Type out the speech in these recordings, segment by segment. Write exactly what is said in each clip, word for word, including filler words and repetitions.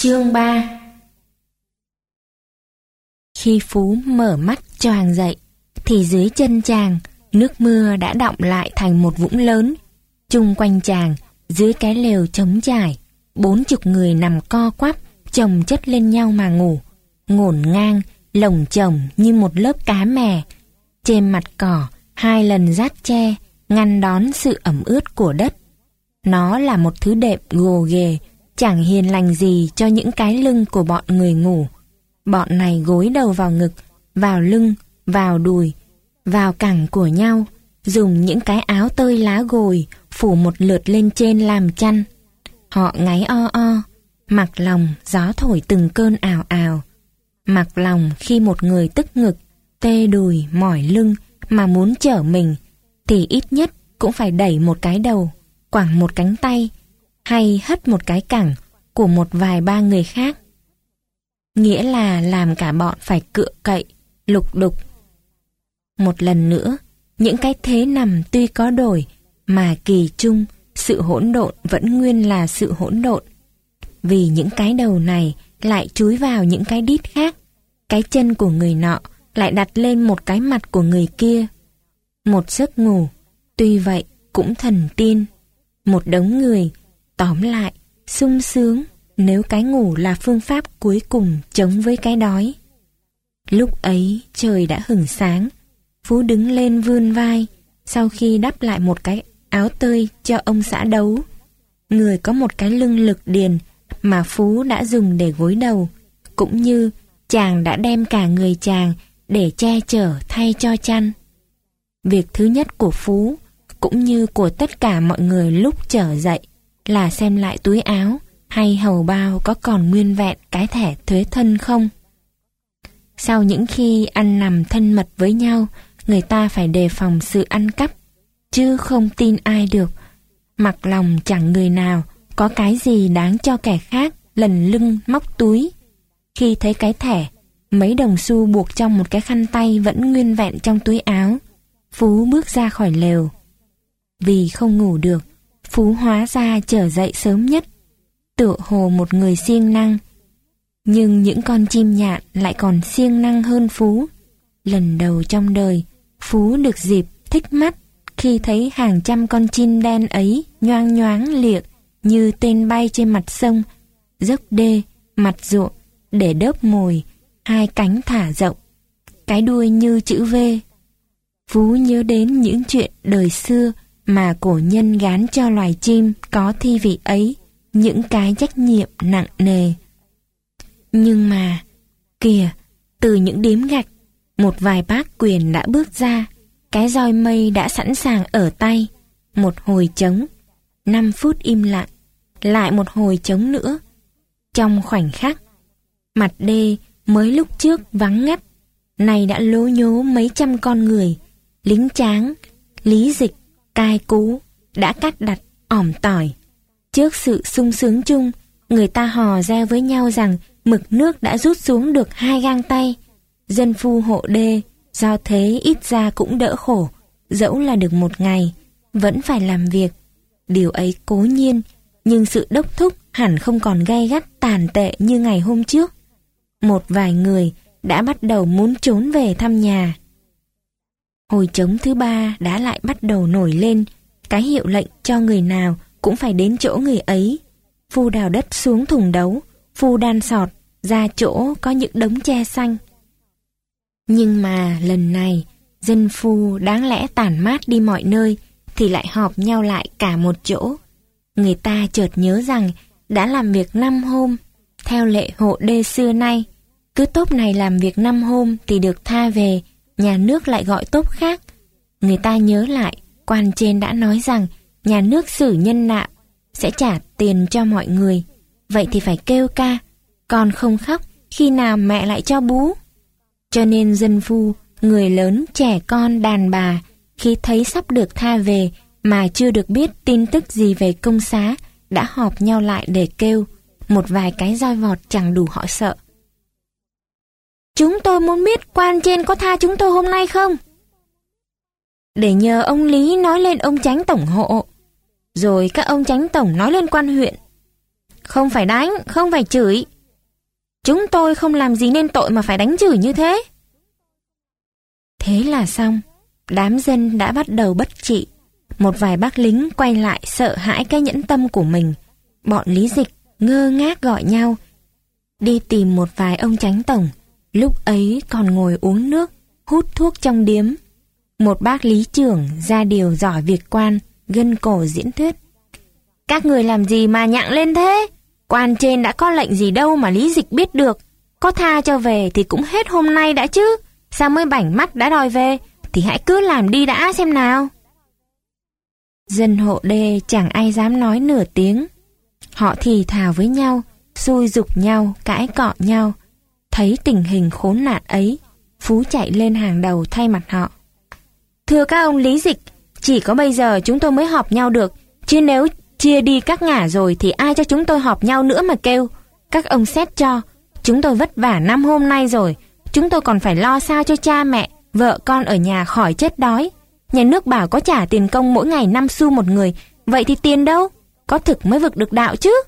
Chương ba. Khi Phú mở mắt choàng dậy, thì dưới chân chàng, nước mưa đã đọng lại thành một vũng lớn. Chung quanh chàng, dưới cái lều trống trải, bốn chục người nằm co quắp, chồng chất lên nhau mà ngủ, ngổn ngang, lồng chồng như một lớp cá mè. Trên mặt cỏ, hai lần rát tre, ngăn đón sự ẩm ướt của đất. Nó là một thứ đệm gồ ghề, chẳng hiền lành gì cho những cái lưng của bọn người ngủ. Bọn này gối đầu vào ngực, vào lưng, vào đùi, vào cẳng của nhau, dùng những cái áo tơi lá gồi phủ một lượt lên trên làm chăn. Họ ngáy o o, mặc lòng gió thổi từng cơn ào ào. Mặc lòng khi một người tức ngực, tê đùi, mỏi lưng mà muốn chở mình, thì ít nhất cũng phải đẩy một cái đầu, quẳng một cánh tay, hay hất một cái cẳng của một vài ba người khác. Nghĩa là làm cả bọn phải cựa cậy, lục đục. Một lần nữa, những cái thế nằm tuy có đổi, mà kỳ chung, sự hỗn độn vẫn nguyên là sự hỗn độn. Vì những cái đầu này lại chúi vào những cái đít khác, cái chân của người nọ lại đặt lên một cái mặt của người kia. Một giấc ngủ, tuy vậy cũng thần tiên. Một đống người, tóm lại, sung sướng nếu cái ngủ là phương pháp cuối cùng chống với cái đói. Lúc ấy trời đã hửng sáng, Phú đứng lên vươn vai, sau khi đắp lại một cái áo tơi cho ông xã Đấu. Người có một cái lưng lực điền mà Phú đã dùng để gối đầu, cũng như chàng đã đem cả người chàng để che chở thay cho chăn. Việc thứ nhất của Phú, cũng như của tất cả mọi người lúc trở dậy, là xem lại túi áo hay hầu bao có còn nguyên vẹn cái thẻ thuế thân không. Sau những khi ăn nằm thân mật với nhau, người ta phải đề phòng sự ăn cắp, chứ không tin ai được. Mặc lòng chẳng người nào có cái gì đáng cho kẻ khác lần lưng móc túi. Khi thấy cái thẻ, mấy đồng xu buộc trong một cái khăn tay vẫn nguyên vẹn trong túi áo, Phú bước ra khỏi lều. Vì không ngủ được, Phú hóa ra trở dậy sớm nhất, tựa hồ một người siêng năng. Nhưng những con chim nhạn lại còn siêng năng hơn Phú. Lần đầu trong đời, Phú được dịp thích mắt khi thấy hàng trăm con chim đen ấy nhoang nhoáng liệng như tên bay trên mặt sông, dốc đê, mặt ruộng, để đớp mồi, hai cánh thả rộng, cái đuôi như chữ V. Phú nhớ đến những chuyện đời xưa mà cổ nhân gán cho loài chim có thi vị ấy những cái trách nhiệm nặng nề. Nhưng mà, kìa, từ những điếm gạch, một vài bác quyền đã bước ra, cái roi mây đã sẵn sàng ở tay. Một hồi trống, năm phút im lặng, lại một hồi trống nữa. Trong khoảnh khắc, mặt đê mới lúc trước vắng ngắt, nay đã lố nhố mấy trăm con người, lính tráng, lý dịch, cai cú, đã cắt đặt, ỏm tỏi. Trước sự sung sướng chung, người ta hò reo với nhau rằng mực nước đã rút xuống được hai gang tay. Dân phu hộ đê, do thế ít ra cũng đỡ khổ, dẫu là được một ngày, vẫn phải làm việc. Điều ấy cố nhiên, nhưng sự đốc thúc hẳn không còn gay gắt tàn tệ như ngày hôm trước. Một vài người đã bắt đầu muốn trốn về thăm nhà. Hồi trống thứ ba đã lại bắt đầu nổi lên, cái hiệu lệnh cho người nào cũng phải đến chỗ người ấy. Phu đào đất xuống thùng đấu, phu đan sọt ra chỗ có những đống tre xanh. Nhưng mà lần này, dân phu đáng lẽ tản mát đi mọi nơi thì lại họp nhau lại cả một chỗ. Người ta chợt nhớ rằng đã làm việc năm hôm, theo lệ hộ đê xưa nay, cứ tốp này làm việc năm hôm thì được tha về, nhà nước lại gọi tốp khác. Người ta nhớ lại, quan trên đã nói rằng nhà nước xử nhân nạo, sẽ trả tiền cho mọi người. Vậy thì phải kêu ca, còn không khóc, khi nào mẹ lại cho bú. Cho nên dân phu, người lớn, trẻ con, đàn bà, khi thấy sắp được tha về mà chưa được biết tin tức gì về công xá, đã họp nhau lại để kêu. Một vài cái roi vọt chẳng đủ họ sợ. Chúng tôi muốn biết quan trên có tha chúng tôi hôm nay không? Để nhờ ông Lý nói lên ông chánh tổng hộ, rồi các ông chánh tổng nói lên quan huyện. Không phải đánh, không phải chửi, Chúng tôi không làm gì nên tội mà phải đánh chửi như thế. Thế là xong, đám dân đã bắt đầu bất trị. Một vài bác lính quay lại sợ hãi cái nhẫn tâm của mình. Bọn Lý Dịch ngơ ngác gọi nhau đi tìm một vài ông chánh tổng, lúc ấy còn ngồi uống nước, hút thuốc trong điếm. Một bác lý trưởng ra điều giỏi việc quan, gân cổ diễn thuyết. Các người làm gì mà nhặng lên thế? Quan trên đã có lệnh gì đâu mà Lý Dịch biết được. Có tha cho về thì cũng hết hôm nay đã chứ. Sao mới bảnh mắt đã đòi về? Thì hãy cứ làm đi đã xem nào. Dân hộ đê chẳng ai dám nói nửa tiếng. Họ thì thào với nhau, xui giục nhau, cãi cọ nhau. Thấy tình hình khốn nạn ấy, Phú chạy lên hàng đầu thay mặt họ. Thưa các ông Lý Dịch, chỉ có bây giờ chúng tôi mới họp nhau được, chứ nếu chia đi các ngả rồi thì ai cho chúng tôi họp nhau nữa mà kêu. Các ông xét cho, chúng tôi vất vả năm hôm nay rồi, chúng tôi còn phải lo sao cho cha mẹ, vợ con ở nhà khỏi chết đói. Nhà nước bảo có trả tiền công mỗi ngày năm xu một người, vậy thì tiền đâu? Có thực mới vực được đạo chứ.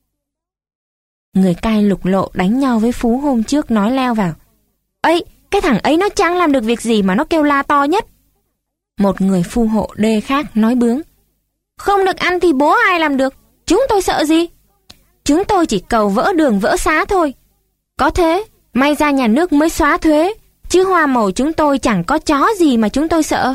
Người cai lục lộ đánh nhau với Phú hôm trước nói leo vào. Ấy, cái thằng ấy nó chẳng làm được việc gì mà nó kêu la to nhất. Một người phu hộ đê khác nói bướng. Không được ăn thì bố ai làm được, chúng tôi sợ gì? Chúng tôi chỉ cầu vỡ đường vỡ xá thôi. Có thế, may ra nhà nước mới xóa thuế, chứ hoa màu chúng tôi chẳng có chó gì mà chúng tôi sợ.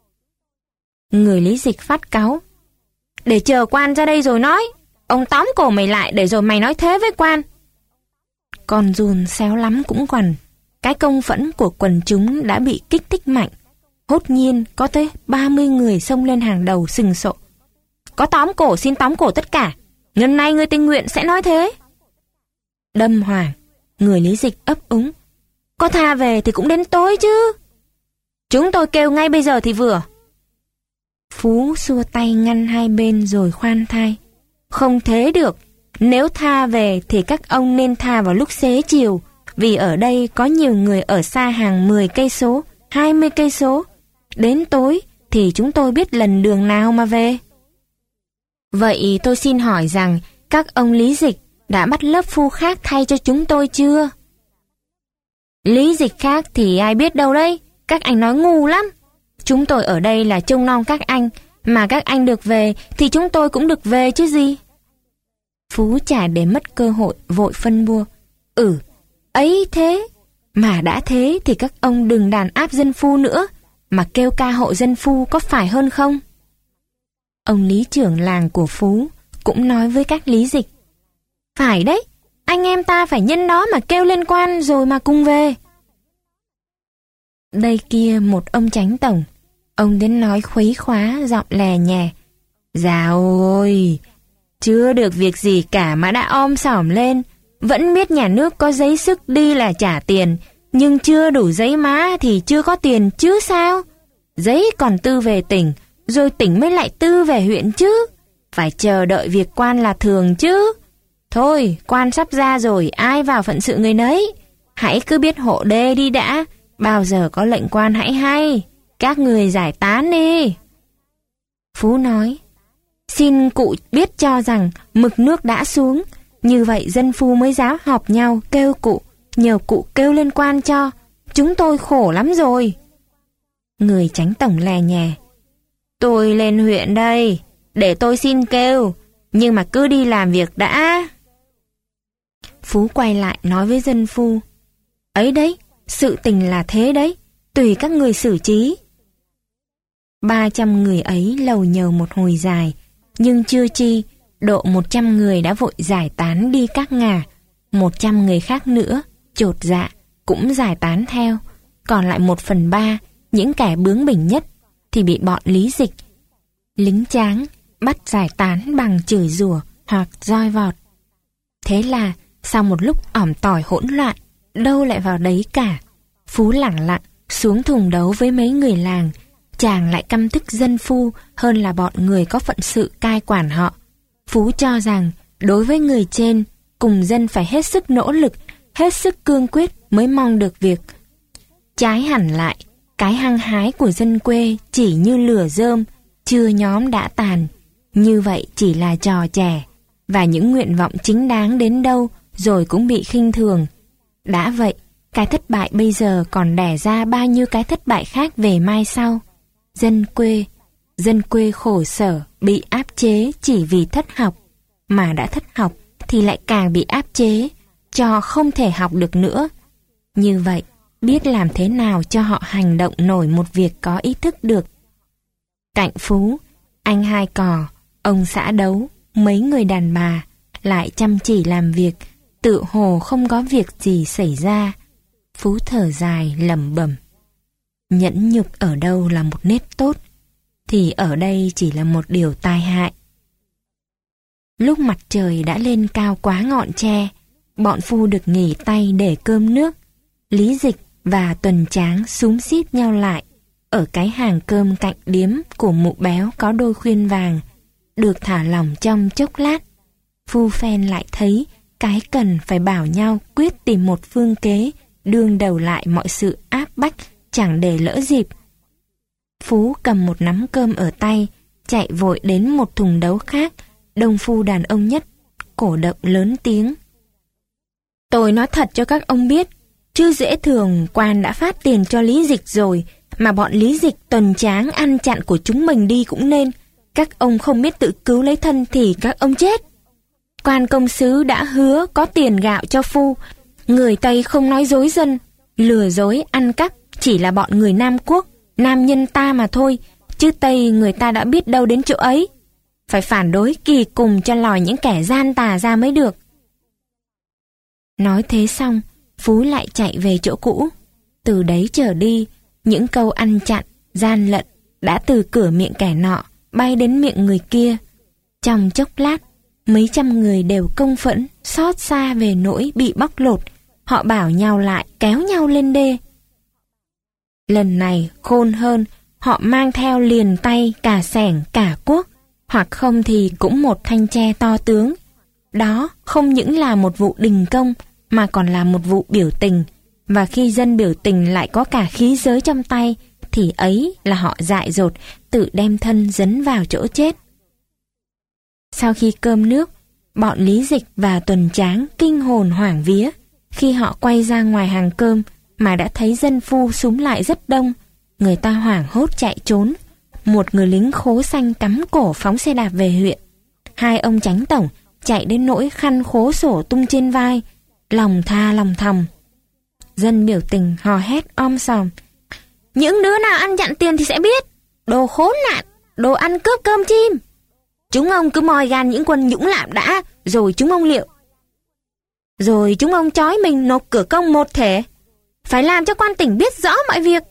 Người Lý Dịch phát cáu. Để chờ quan ra đây rồi nói. Ông tóm cổ mày lại để rồi mày nói thế với quan. Con giun xéo lắm cũng quằn. Cái công phẫn của quần chúng đã bị kích thích mạnh. Hốt nhiên có tới ba mươi người xông lên hàng đầu sừng sộ. Có tóm cổ xin tóm cổ tất cả. Lần này người tình nguyện sẽ nói thế. Đâm hoàng, người Lý Dịch ấp úng. Có tha về thì cũng đến tối chứ. Chúng tôi kêu ngay bây giờ thì vừa. Phú xua tay ngăn hai bên rồi khoan thai. Không thế được. Nếu tha về thì các ông nên tha vào lúc xế chiều, vì ở đây có nhiều người ở xa hàng mười cây số, hai mươi cây số. Đến tối thì chúng tôi biết lần đường nào mà về. Vậy tôi xin hỏi rằng các ông Lý Dịch đã bắt lớp phu khác thay cho chúng tôi chưa? Lý Dịch khác thì ai biết đâu đấy. Các anh nói ngu lắm. Chúng tôi ở đây là trông nom các anh, mà các anh được về thì chúng tôi cũng được về chứ gì. Phú chả để mất cơ hội vội phân bua. Ừ, ấy thế. Mà đã thế thì các ông đừng đàn áp dân phu nữa, mà kêu ca hộ dân phu có phải hơn không? Ông lý trưởng làng của Phú cũng nói với các Lý Dịch. Phải đấy, anh em ta phải nhân đó mà kêu lên quan rồi mà cùng về. Đây kia một ông chánh tổng, ông đến nói khuấy khóa giọng lè nhè. Dào ôi, chưa được việc gì cả mà đã om sòm lên. Vẫn biết nhà nước có giấy sức đi là trả tiền, nhưng chưa đủ giấy má thì chưa có tiền chứ sao? Giấy còn tư về tỉnh, rồi tỉnh mới lại tư về huyện chứ. Phải chờ đợi việc quan là thường chứ. Thôi, quan sắp ra rồi, ai vào phận sự người nấy. Hãy cứ biết hộ đê đi đã, bao giờ có lệnh quan hãy hay. Các người giải tán đi. Phú nói, xin cụ biết cho rằng mực nước đã xuống, như vậy dân phu mới dám họp nhau kêu cụ, nhờ cụ kêu lên quan cho. Chúng tôi khổ lắm rồi. Người chánh tổng lè nhè. Tôi lên huyện đây, để tôi xin kêu, nhưng mà cứ đi làm việc đã. Phú quay lại nói với dân phu. Ấy đấy, sự tình là thế đấy, tùy các người xử trí. Ba trăm người ấy lầu nhầu một hồi dài, nhưng chưa chi, độ một trăm người đã vội giải tán đi các ngả. Một trăm người khác nữa, chột dạ, cũng giải tán theo. Còn lại một phần ba, những kẻ bướng bỉnh nhất, thì bị bọn Lý Dịch, lính tráng, bắt giải tán bằng chửi rủa hoặc roi vọt. Thế là, sau một lúc ỏm tỏi hỗn loạn, đâu lại vào đấy cả. Phú lẳng lặng xuống thùng đấu với mấy người làng. Chàng lại căm tức dân phu hơn là bọn người có phận sự cai quản họ. Phú cho rằng đối với người trên, cùng dân phải hết sức nỗ lực, hết sức cương quyết mới mong được việc. Trái hẳn lại, cái hăng hái của dân quê chỉ như lửa rơm, chưa nhóm đã tàn. Như vậy chỉ là trò trẻ, và những nguyện vọng chính đáng đến đâu rồi cũng bị khinh thường. Đã vậy, cái thất bại bây giờ còn đẻ ra bao nhiêu cái thất bại khác về mai sau. Dân quê, dân quê khổ sở, bị áp chế chỉ vì thất học. Mà đã thất học thì lại càng bị áp chế, cho không thể học được nữa. Như vậy, biết làm thế nào cho họ hành động nổi một việc có ý thức được. Cạnh Phú, anh Hai Cò, ông Xã Đấu, mấy người đàn bà lại chăm chỉ làm việc, tự hồ không có việc gì xảy ra. Phú thở dài lẩm bẩm. Nhẫn nhục ở đâu là một nết tốt, thì ở đây chỉ là một điều tai hại. Lúc mặt trời đã lên cao quá ngọn tre, bọn phu được nghỉ tay để cơm nước. Lý Dịch và Tuần Tráng xúm xít nhau lại ở cái hàng cơm cạnh điếm của Mụ Béo có đôi khuyên vàng, được thả lỏng trong chốc lát. Phu phen lại thấy cái cần phải bảo nhau quyết tìm một phương kế đương đầu lại mọi sự áp bách, chẳng để lỡ dịp. Phú cầm một nắm cơm ở tay, chạy vội đến một thùng đấu khác, đông phu đàn ông nhất, cổ động lớn tiếng. Tôi nói thật cho các ông biết, chứ dễ thường quan đã phát tiền cho Lý Dịch rồi, mà bọn Lý Dịch Tuần Tráng ăn chặn của chúng mình đi cũng nên. Các ông không biết tự cứu lấy thân thì các ông chết. Quan công sứ đã hứa có tiền gạo cho phu. Người Tây không nói dối dân, lừa dối ăn cắp chỉ là bọn người Nam Quốc, nam nhân ta mà thôi, chứ Tây người ta đã biết đâu đến chỗ ấy. Phải phản đối kỳ cùng cho lòi những kẻ gian tà ra mới được. Nói thế xong, Phú lại chạy về chỗ cũ. Từ đấy trở đi, những câu ăn chặn, gian lận đã từ cửa miệng kẻ nọ bay đến miệng người kia. Trong chốc lát, mấy trăm người đều công phẫn, xót xa về nỗi bị bóc lột. Họ bảo nhau lại, kéo nhau lên đê. Lần này khôn hơn, họ mang theo liền tay cả xẻng cả cuốc, hoặc không thì cũng một thanh tre to tướng. Đó không những là một vụ đình công, mà còn là một vụ biểu tình. Và khi dân biểu tình lại có cả khí giới trong tay, thì ấy là họ dại dột, tự đem thân dấn vào chỗ chết. Sau khi cơm nước, bọn Lý Dịch và Tuần Tráng kinh hồn hoảng vía. Khi họ quay ra ngoài hàng cơm mà đã thấy dân phu xúm lại rất đông, người ta hoảng hốt chạy trốn. Một người lính khố xanh cắm cổ phóng xe đạp về huyện. Hai ông chánh tổng chạy đến nỗi khăn khố sổ tung trên vai, lòng tha lòng thầm. Dân biểu tình hò hét om sòm. Những đứa nào ăn chặn tiền thì sẽ biết. Đồ khốn nạn, đồ ăn cướp cơm chim. Chúng ông cứ moi gan những quân nhũng lạm đã, rồi chúng ông liệu. Rồi chúng ông trói mình nộp cửa công một thể. Phải làm cho quan tỉnh biết rõ mọi việc.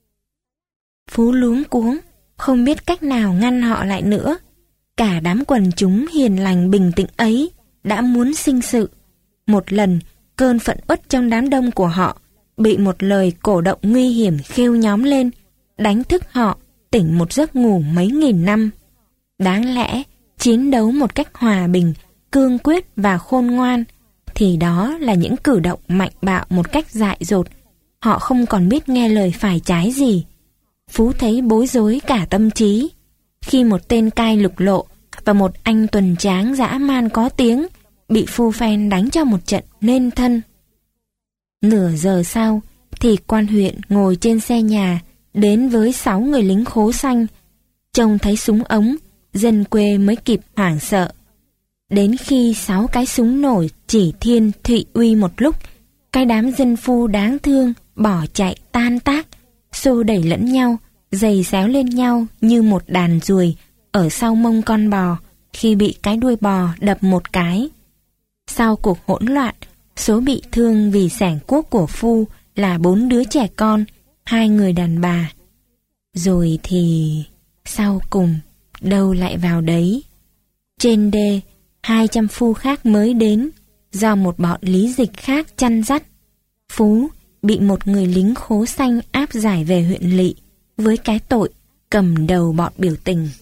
Phú luống cuống, không biết cách nào ngăn họ lại nữa. Cả đám quần chúng hiền lành bình tĩnh ấy đã muốn sinh sự. Một lần, cơn phẫn uất trong đám đông của họ bị một lời cổ động nguy hiểm khêu nhóm lên, đánh thức họ tỉnh một giấc ngủ mấy nghìn năm. Đáng lẽ chiến đấu một cách hòa bình, cương quyết và khôn ngoan, thì đó là những cử động mạnh bạo một cách dại dột. Họ không còn biết nghe lời phải trái gì. Phú thấy bối rối cả tâm trí. Khi một tên cai lục lộ và một anh Tuần Tráng dã man có tiếng bị phu phen đánh cho một trận nên thân. Nửa giờ sau thì quan huyện ngồi trên xe nhà đến với sáu người lính khố xanh. Trông thấy súng ống, dân quê mới kịp hoảng sợ. Đến khi sáu cái súng nổi chỉ thiên thụy uy một lúc, cái đám dân phu đáng thương bỏ chạy tan tác, xô đẩy lẫn nhau, giày xéo lên nhau như một đàn ruồi ở sau mông con bò khi bị cái đuôi bò đập một cái. Sau cuộc hỗn loạn, số bị thương vì xẻng cuốc của phu là bốn đứa trẻ con, hai người đàn bà. Rồi thì sau cùng đâu lại vào đấy. Trên đê, hai trăm phu khác mới đến do một bọn Lý Dịch khác chăn dắt. Phú bị một người lính khố xanh áp giải về huyện lỵ với cái tội cầm đầu bọn biểu tình.